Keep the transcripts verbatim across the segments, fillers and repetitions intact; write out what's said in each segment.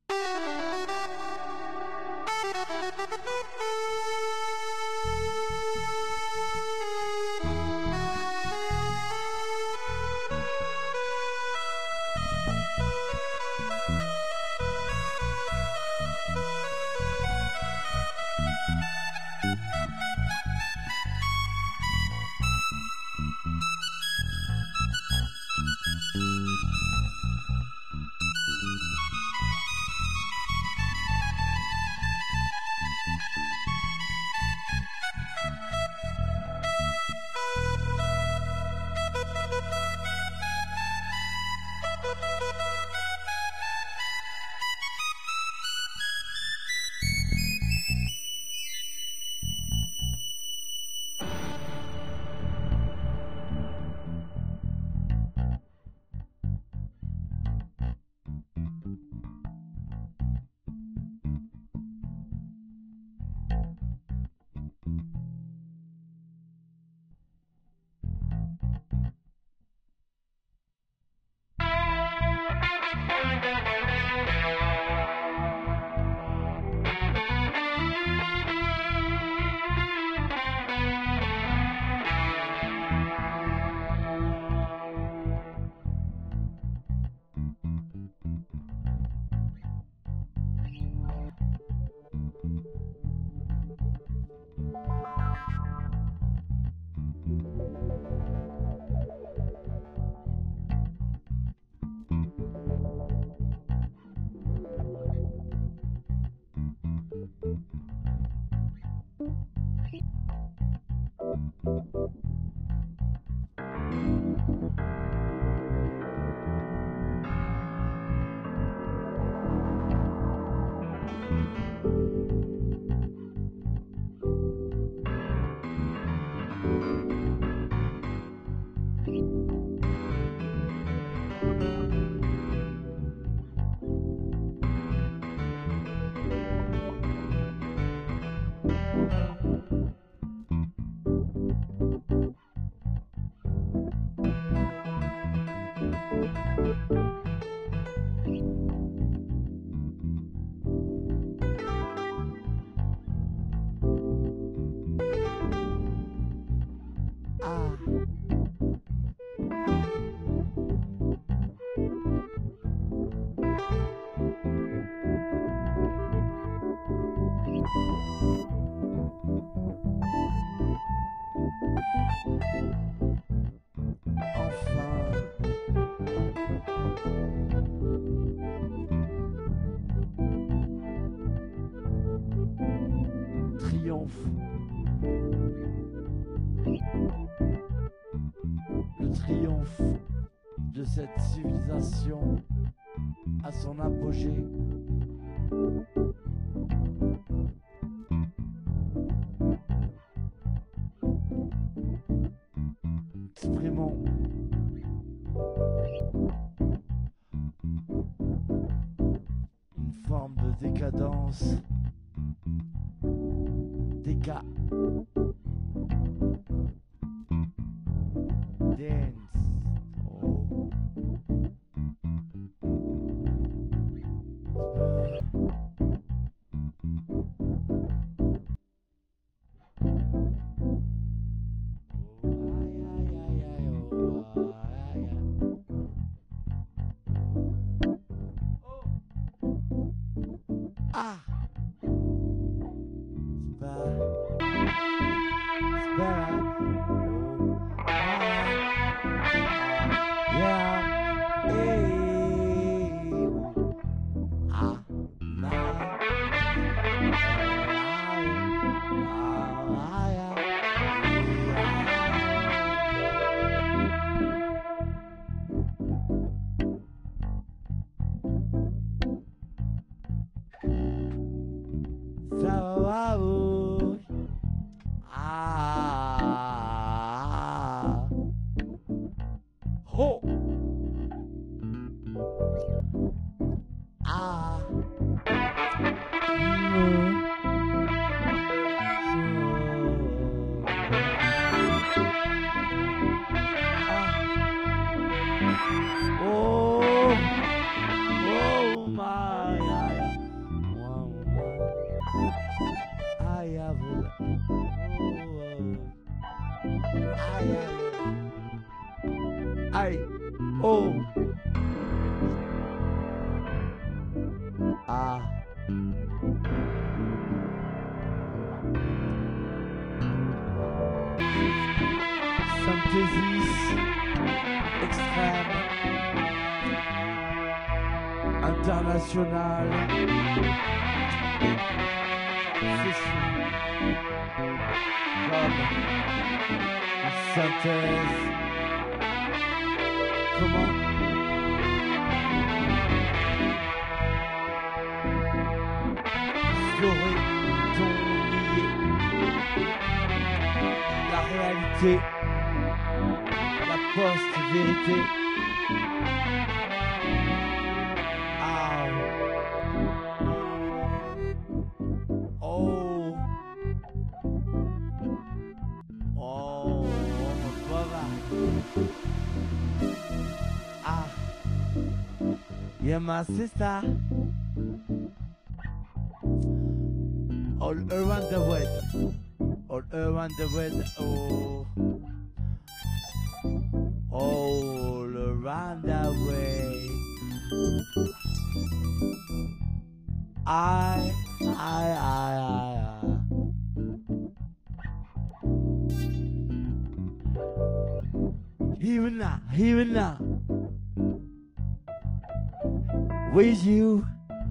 Le triomphe de cette civilisation à son apogée. Exprimons une forme de décadence, déca, dance. Oh. Ah, c'est pas, c'est pas, oh, ah, yeah, hey, ah, na, ah, yeah, ça va, oh, ah, ho, ah, mm, oh, oh, oh, my, I, oh, ah, synthesis extrême, internationale, session, comme une synthèse, comment saurait-on nier la réalité, la post-vérité? Ah. Oh. Oh, brother. Ah. You're my sister. All around the world. All around the world. Oh. All around the way. I, I, I, I, I. Even now, even now. With you.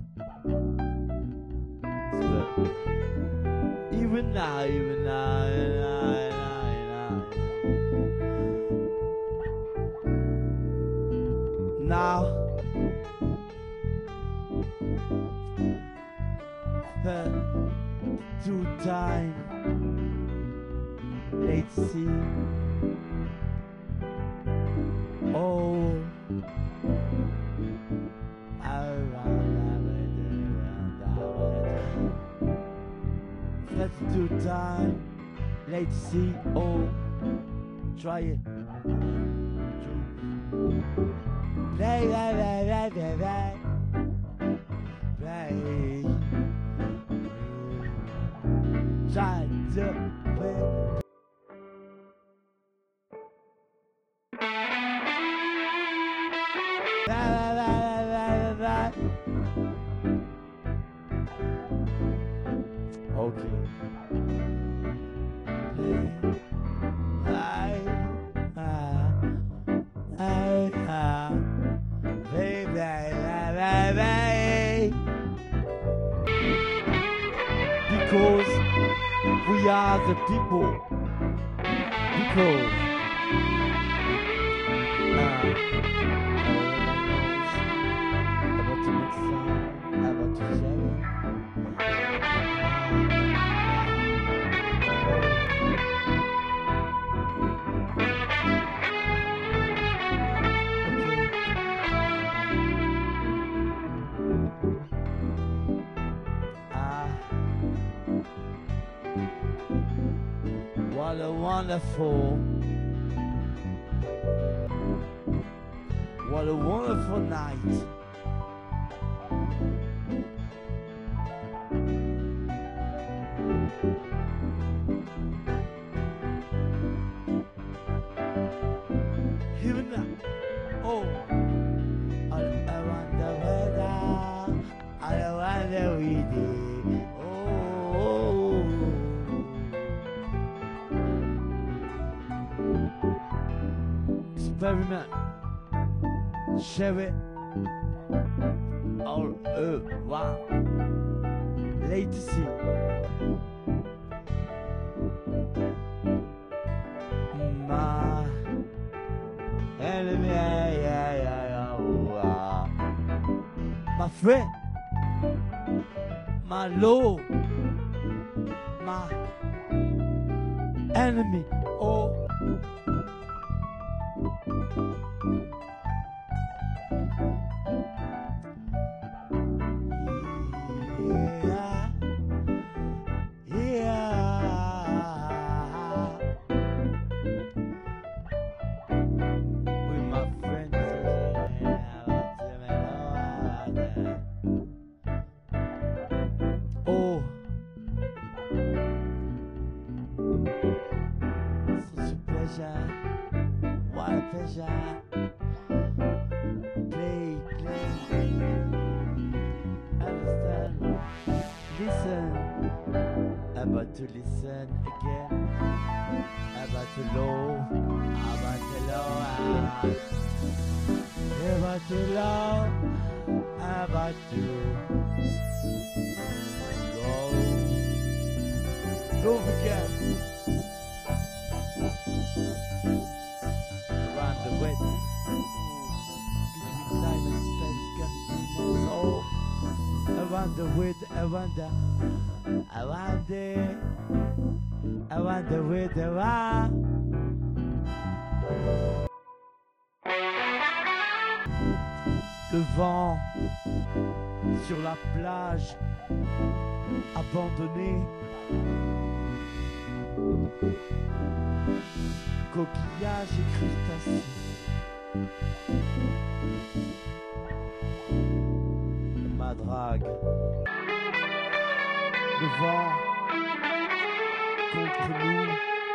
Even now, even now, even now, even now, even now. Now. Two time, let's see. Oh, let's do time, let's see. Oh, try it. Play, play, play, play, play, play. Try to play. La, la, la, la, la, la. Okay. Play. I, ah, I, ah. Play, play, play, play, play. Because we are the people. Because uh, about to make sound, about to share it. What a wonderful, what a wonderful night. Even now, oh, all around the weather, all around the weather. Experiment, share it, all around, latency. My enemy, yeah, yeah, yeah, oh, ah. My friend, my Lord, my enemy, oh. Such a pleasure. What a treasure. Play, play. Understand? Listen. About to listen again. About to love. About to love. About to love. About to love. Love again. Around the wet, between time and space, continents, oh, around the wood, around the, around the, around the wood, around. Le vent sur la plage abandonnée. Coquillages et crustacés. Ma drague. Le vent contre nous.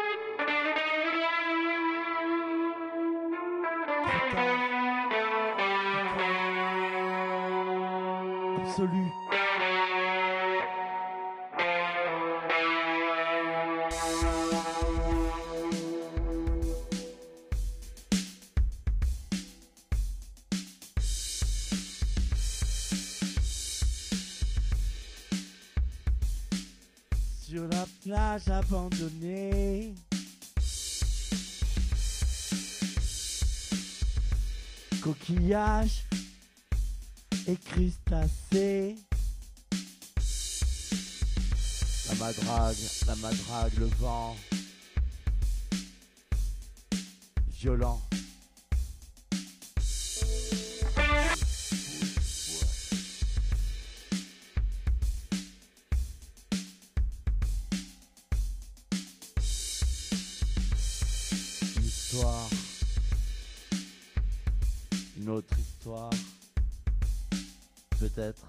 Absolu. Sur la plage abandonnée, coquillages et crustacés. La madrague, la madrague, le vent violent. Histoire, une autre histoire, peut-être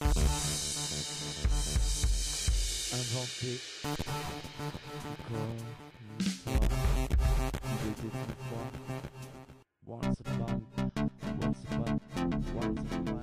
inventée comme une histoire qui était une fois. Once upon, once upon, once upon.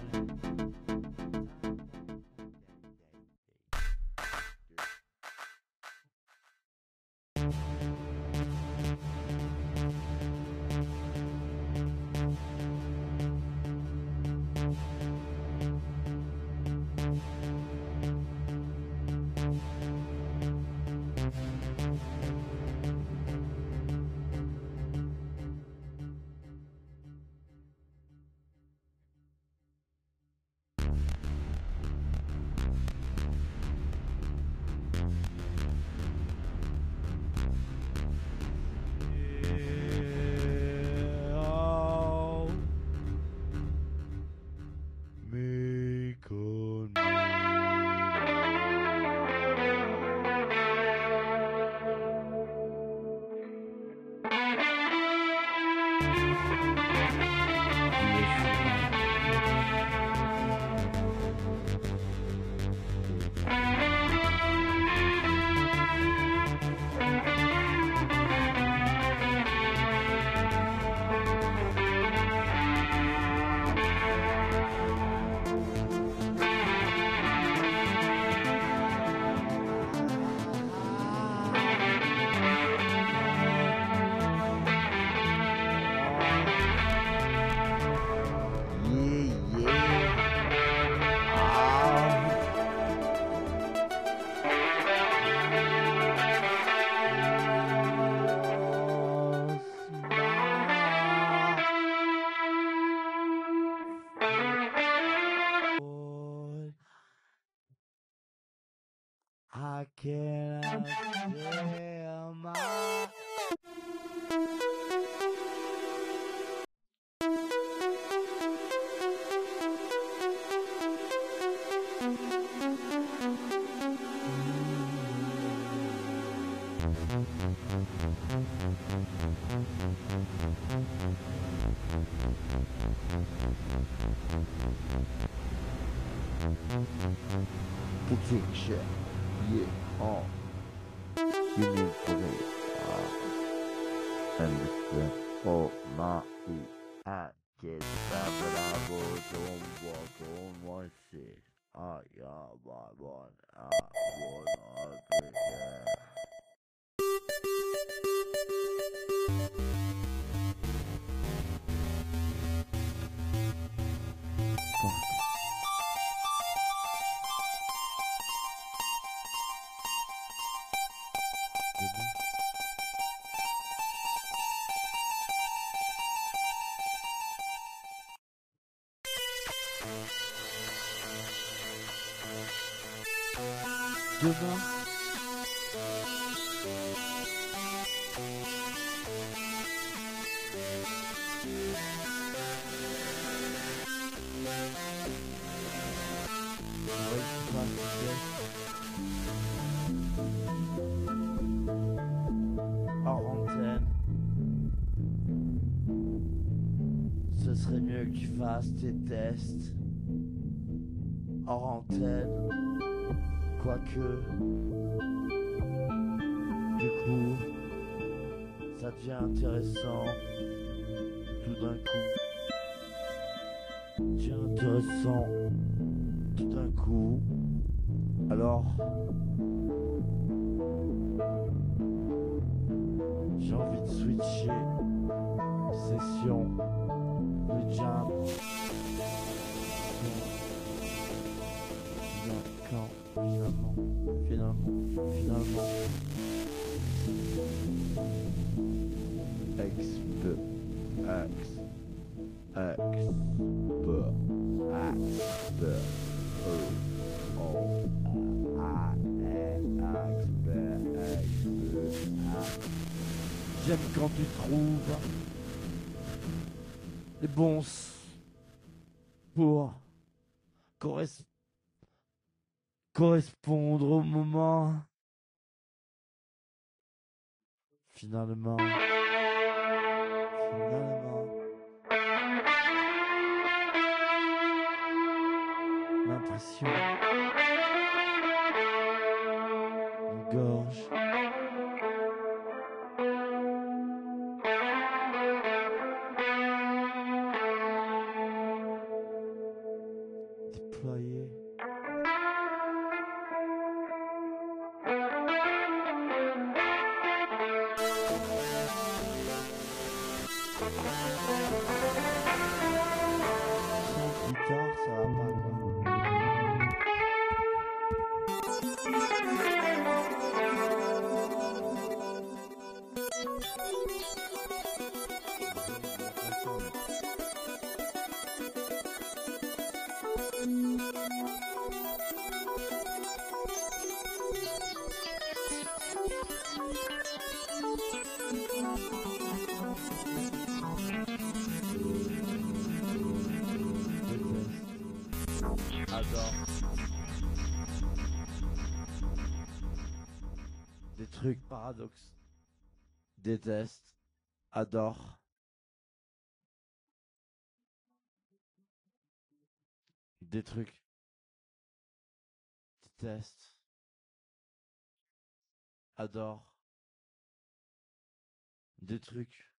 I cannot feel my protection. Yeah, oh, you need to uh, understand. Oh ma i anche bravo don't walk on my seat. Ah yeah, my one, ah one, ah Demain. Demain. Oui, pas hors antenne. Ce serait mieux que tu fasses tes tests hors antenne. Quoique, du coup, ça devient intéressant tout d'un coup. Ça devient intéressant tout d'un coup. Alors, j'ai envie de switcher session de jam. Quand finalement, finalement, finalement, X, B, X, X, B, X, B, O, O, A, E, X, B, X, B, A. J'aime quand tu trouves les bons s- pour correspondre correspondre au moment. Finalement, finalement, l'impression en gorge. Déployée. Sans guitare, ça va pas quoi. Adore. Des trucs paradoxes. Déteste. Adore. Des trucs. Déteste. Adore. Des trucs.